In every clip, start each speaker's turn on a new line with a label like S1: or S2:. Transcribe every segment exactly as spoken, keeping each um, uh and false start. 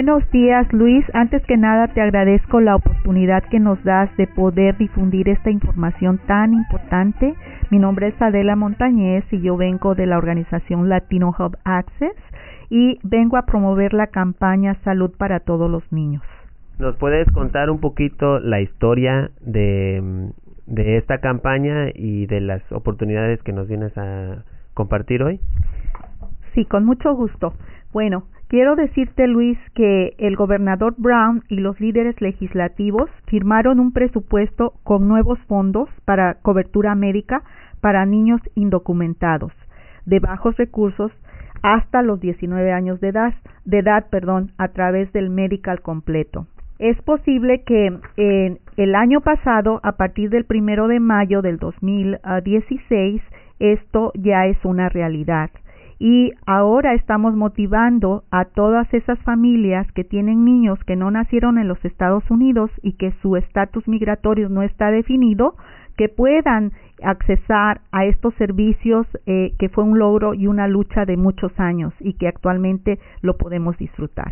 S1: Buenos días, Luis. Antes que nada, te agradezco la oportunidad que nos das de poder difundir esta información tan importante. Mi nombre es Adela Montañez y yo vengo de la organización Latino Hub Access y vengo a promover la campaña Salud para Todos los Niños.
S2: ¿Nos puedes contar un poquito la historia de, de esta campaña y de las oportunidades que nos vienes a compartir hoy?
S1: Sí, con mucho gusto. Bueno, quiero decirte, Luis, que el gobernador Brown y los líderes legislativos firmaron un presupuesto con nuevos fondos para cobertura médica para niños indocumentados de bajos recursos hasta los diecinueve años de edad, de edad, perdón, a través del Medical completo. Es posible que en el año pasado, a partir del primero de mayo del dos mil dieciséis, esto ya es una realidad. Y ahora estamos motivando a todas esas familias que tienen niños que no nacieron en los Estados Unidos y que su estatus migratorio no está definido, que puedan accesar a estos servicios eh, que fue un logro y una lucha de muchos años y que actualmente lo podemos disfrutar.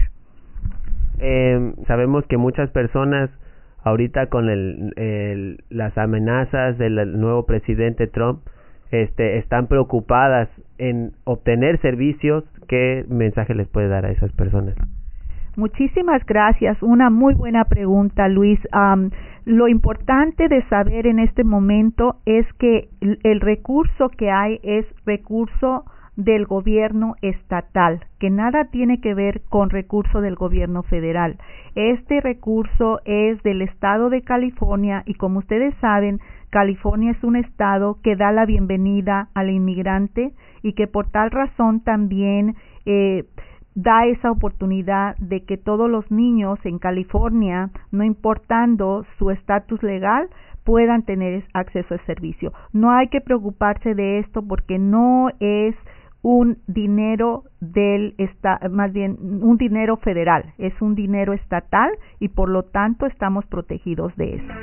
S2: Eh, sabemos que muchas personas ahorita con el, el, las amenazas del nuevo presidente Trump Este, están preocupadas en obtener servicios. ¿Qué mensaje les puede dar a esas personas?
S1: Muchísimas gracias. Una muy buena pregunta, Luis. Um, lo importante de saber en este momento es que el, el recurso que hay es recurso del gobierno estatal, que nada tiene que ver con recurso del gobierno federal. Este recurso es del estado de California y, como ustedes saben, California es un estado que da la bienvenida al inmigrante y que por tal razón también eh, da esa oportunidad de que todos los niños en California, no importando su estatus legal, puedan tener acceso al servicio. No hay que preocuparse de esto porque no es un dinero del esta, más bien un dinero federal, es un dinero estatal y por lo tanto estamos protegidos de eso.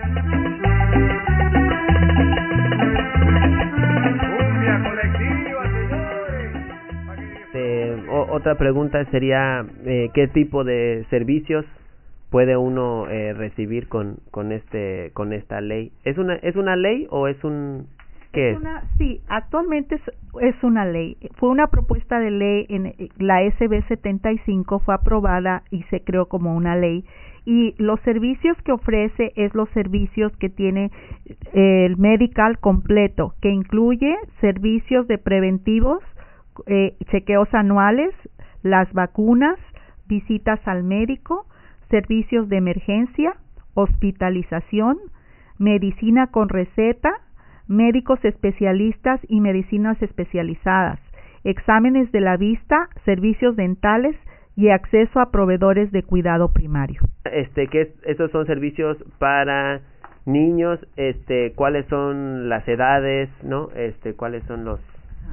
S2: Eh, o, otra pregunta sería eh, ¿qué tipo de servicios puede uno eh, recibir con con este con esta ley? ¿Es una es una ley o es un qué es?
S1: es? Una, sí, actualmente es, es una ley. Fue una propuesta de ley en la S B setenta y cinco, fue aprobada y se creó como una ley. Y los servicios que ofrece es los servicios que tiene el Medical completo, que incluye servicios de preventivos, eh, chequeos anuales, las vacunas, visitas al médico, servicios de emergencia, hospitalización, medicina con receta, médicos especialistas y medicinas especializadas, exámenes de la vista, servicios dentales y acceso a proveedores de cuidado primario.
S2: Este, que es, esos son servicios para niños, este, ¿cuáles son las edades, no? Este, ¿cuáles son los?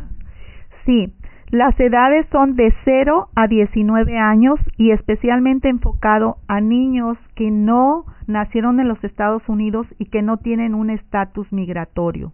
S1: Sí, las edades son de cero a diecinueve años y especialmente enfocado a niños que no nacieron en los Estados Unidos y que no tienen un estatus migratorio.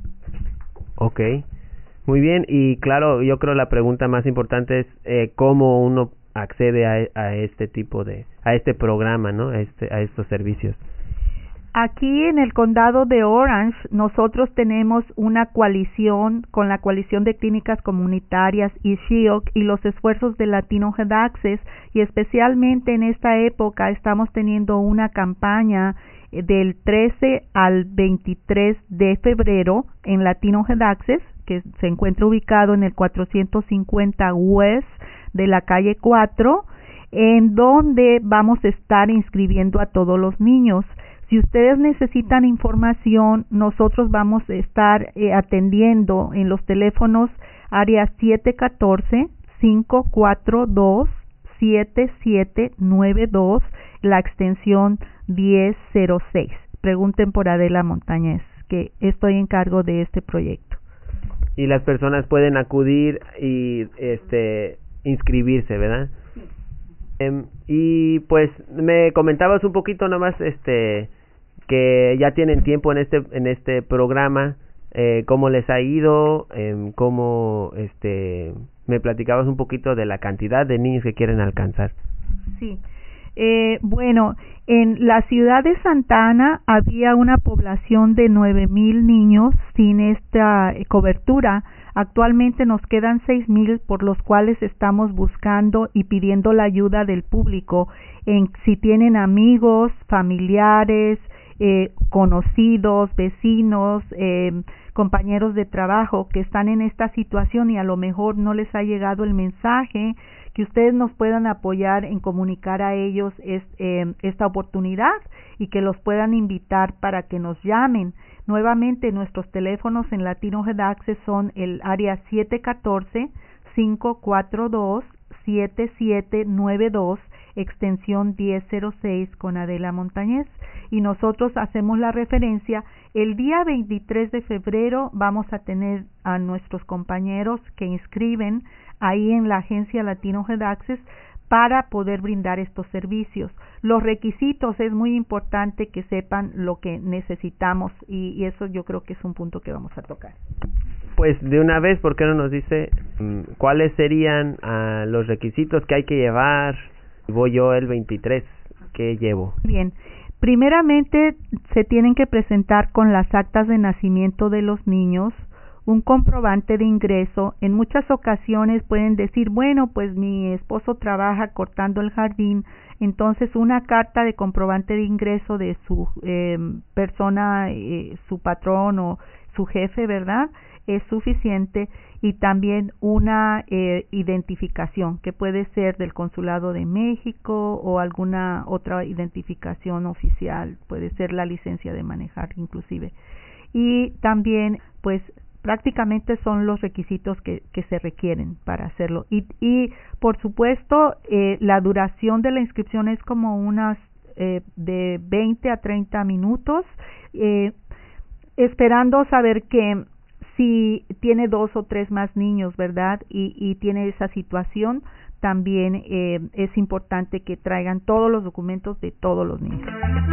S2: Okay, muy bien. Y claro, yo creo la pregunta más importante es eh, cómo uno accede a, a este tipo de, a este programa, ¿no? A este, a estos servicios.
S1: Aquí en el condado de Orange nosotros tenemos una coalición con la coalición de clínicas comunitarias y S H I O C y los esfuerzos de Latino Health Access, y especialmente en esta época estamos teniendo una campaña del trece al veintitrés de febrero en Latino Health Access, que se encuentra ubicado en el cuatrocientos cincuenta West de la calle cuatro, en donde vamos a estar inscribiendo a todos los niños. Si ustedes necesitan información, nosotros vamos a estar eh, atendiendo en los teléfonos área siete uno cuatro, cinco cuatro dos, siete siete nueve dos, la extensión diez cero seis. Pregunten por Adela Montañez, que estoy en cargo de este proyecto.
S2: Y las personas pueden acudir y este inscribirse, ¿verdad? Sí. Eh, y pues me comentabas un poquito nomás este que ya tienen tiempo en este en este programa, eh, cómo les ha ido, eh, cómo este me platicabas un poquito de la cantidad de niños que quieren alcanzar.
S1: Sí, Eh, bueno, en la ciudad de Santa Ana había una población de nueve mil niños sin esta eh, cobertura. Actualmente nos quedan seis mil, por los cuales estamos buscando y pidiendo la ayuda del público en si tienen amigos, familiares, eh, conocidos, vecinos, eh, compañeros de trabajo que están en esta situación y a lo mejor no les ha llegado el mensaje, que ustedes nos puedan apoyar en comunicar a ellos es, eh, esta oportunidad y que los puedan invitar para que nos llamen. Nuevamente, nuestros teléfonos en Latino Head Access son el área siete uno cuatro, cinco cuatro dos, siete siete nueve dos, extensión diez cero seis con Adela Montañez, y nosotros hacemos la referencia. El día veintitrés de febrero vamos a tener a nuestros compañeros que inscriben ahí en la agencia Latino Head Access para poder brindar estos servicios. Los requisitos, es muy importante que sepan lo que necesitamos y, y eso yo creo que es un punto que vamos a tocar.
S2: Pues de una vez, ¿por qué no nos dice um, cuáles serían uh, los requisitos que hay que llevar? Voy yo el veintitrés, ¿qué llevo?
S1: Bien, primeramente se tienen que presentar con las actas de nacimiento de los niños, un comprobante de ingreso. En muchas ocasiones pueden decir, bueno, pues mi esposo trabaja cortando el jardín, entonces una carta de comprobante de ingreso de su eh, persona, eh, su patrón o su jefe, ¿verdad?, es suficiente, y también una eh, identificación que puede ser del Consulado de México o alguna otra identificación oficial, puede ser la licencia de manejar inclusive. Y también pues prácticamente son los requisitos que, que se requieren para hacerlo. Y, y por supuesto, eh, la duración de la inscripción es como unas eh, de veinte a treinta minutos, eh, esperando saber que si tiene dos o tres más niños, ¿verdad? Y, y tiene esa situación, también eh, es importante que traigan todos los documentos de todos los niños.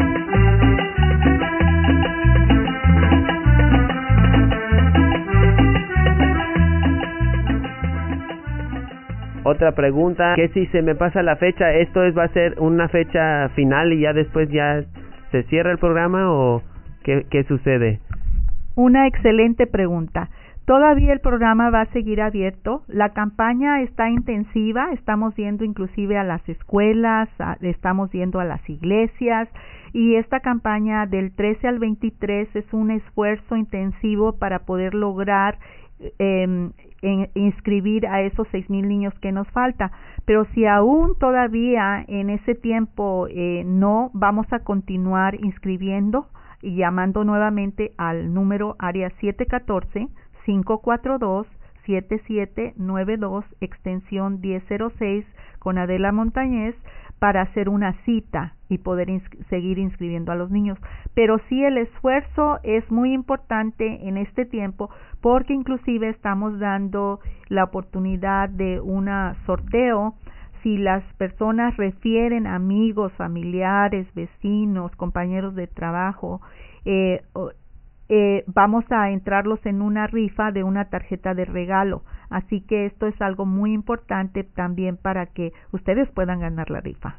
S2: Otra pregunta, que si se me pasa la fecha, ¿esto es va a ser una fecha final y ya después ya se cierra el programa o qué, qué sucede?
S1: Una excelente pregunta. Todavía el programa va a seguir abierto. La campaña está intensiva. Estamos yendo inclusive a las escuelas, a, estamos yendo a las iglesias, y esta campaña del trece al veintitrés es un esfuerzo intensivo para poder lograr eh, en, inscribir a esos seis mil niños que nos falta. Pero si aún todavía en ese tiempo eh, no, vamos a continuar inscribiendo y llamando nuevamente al número área siete uno cuatro, cinco cuatro dos, siete siete nueve dos, extensión diez cero seis con Adela Montañez, para hacer una cita y poder ins- seguir inscribiendo a los niños. Pero sí, el esfuerzo es muy importante en este tiempo, porque inclusive estamos dando la oportunidad de un sorteo. Si las personas refieren amigos, familiares, vecinos, compañeros de trabajo, eh, eh, vamos a entrarlos en una rifa de una tarjeta de regalo. Así que esto es algo muy importante también para que ustedes puedan ganar la rifa.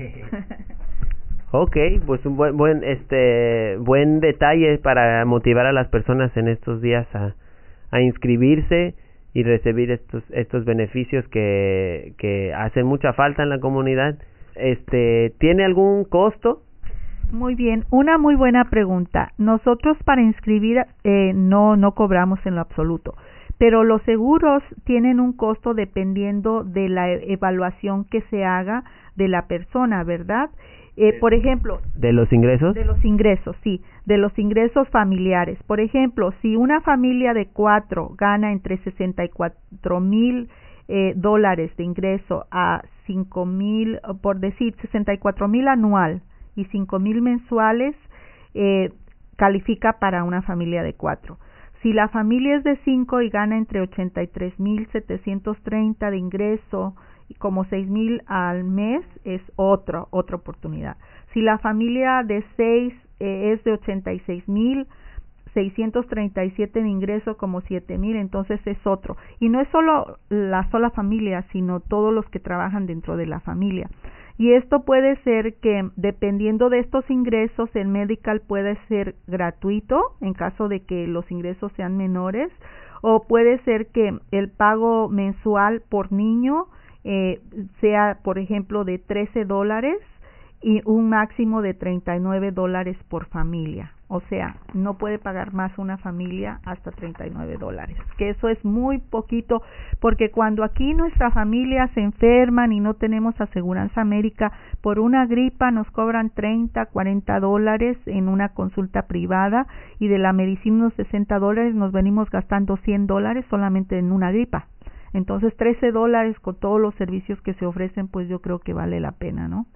S2: Ok, pues un buen, buen, este, buen detalle para motivar a las personas en estos días a, a inscribirse y recibir estos estos beneficios que que hacen mucha falta en la comunidad. Este, ¿tiene algún costo?
S1: Muy bien, una muy buena pregunta. Nosotros para inscribir eh, no no cobramos en lo absoluto, pero los seguros tienen un costo dependiendo de la evaluación que se haga de la persona, ¿verdad? Eh, por ejemplo,
S2: ¿de los ingresos?
S1: De los ingresos, sí, de los ingresos familiares. Por ejemplo, si una familia de cuatro gana entre sesenta y cuatro mil eh, dólares de ingreso a cinco mil, por decir, sesenta y cuatro mil anual y cinco mil mensuales, eh, califica para una familia de cuatro. Si la familia es de cinco y gana entre ochenta y tres mil setecientos treinta de ingreso y como seis mil al mes, es otra otra oportunidad. Si la familia de seis eh, es de ochenta y seis mil seiscientos treinta y siete de ingreso, como siete mil, entonces es otro. Y no es solo la sola familia, sino todos los que trabajan dentro de la familia. Y esto puede ser que, dependiendo de estos ingresos, el medical puede ser gratuito en caso de que los ingresos sean menores, o puede ser que el pago mensual por niño eh, sea, por ejemplo, de trece dólares y un máximo de treinta y nueve dólares por familia. O sea, no puede pagar más una familia hasta treinta y nueve dólares, que eso es muy poquito, porque cuando aquí nuestra familia se enferman y no tenemos aseguranza médica, por una gripa nos cobran treinta, cuarenta dólares en una consulta privada, y de la medicina unos sesenta dólares, nos venimos gastando cien dólares solamente en una gripa. Entonces trece dólares con todos los servicios que se ofrecen, pues yo creo que vale la pena, ¿no?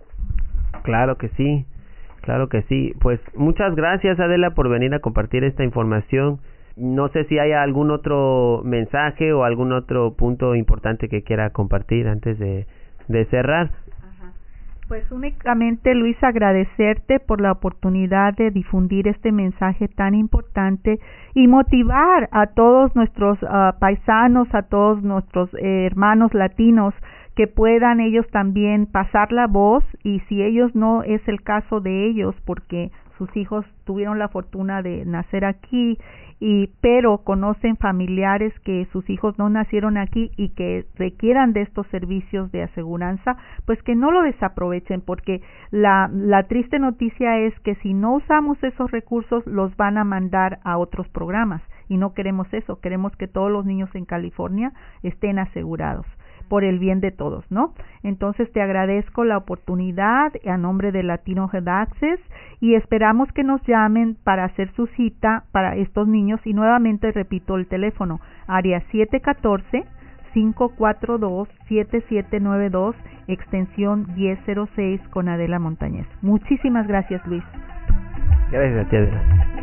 S2: Claro que sí. Claro que sí. Pues muchas gracias, Adela, por venir a compartir esta información. No sé si hay algún otro mensaje o algún otro punto importante que quiera compartir antes de, de cerrar.
S1: Ajá. Pues únicamente, Luis, agradecerte por la oportunidad de difundir este mensaje tan importante y motivar a todos nuestros uh, paisanos, a todos nuestros eh, hermanos latinos, que puedan ellos también pasar la voz, y si ellos no es el caso de ellos porque sus hijos tuvieron la fortuna de nacer aquí, y pero conocen familiares que sus hijos no nacieron aquí y que requieran de estos servicios de aseguranza, pues que no lo desaprovechen, porque la, la triste noticia es que si no usamos esos recursos los van a mandar a otros programas, y no queremos eso. Queremos que todos los niños en California estén asegurados, por el bien de todos, ¿no? Entonces te agradezco la oportunidad a nombre de Latino Health Access, y esperamos que nos llamen para hacer su cita para estos niños, y nuevamente repito el teléfono, área siete uno cuatro, cinco cuatro dos, siete siete nueve dos, extensión diez cero seis con Adela Montañez. Muchísimas gracias, Luis.
S2: Gracias a ti, Adela.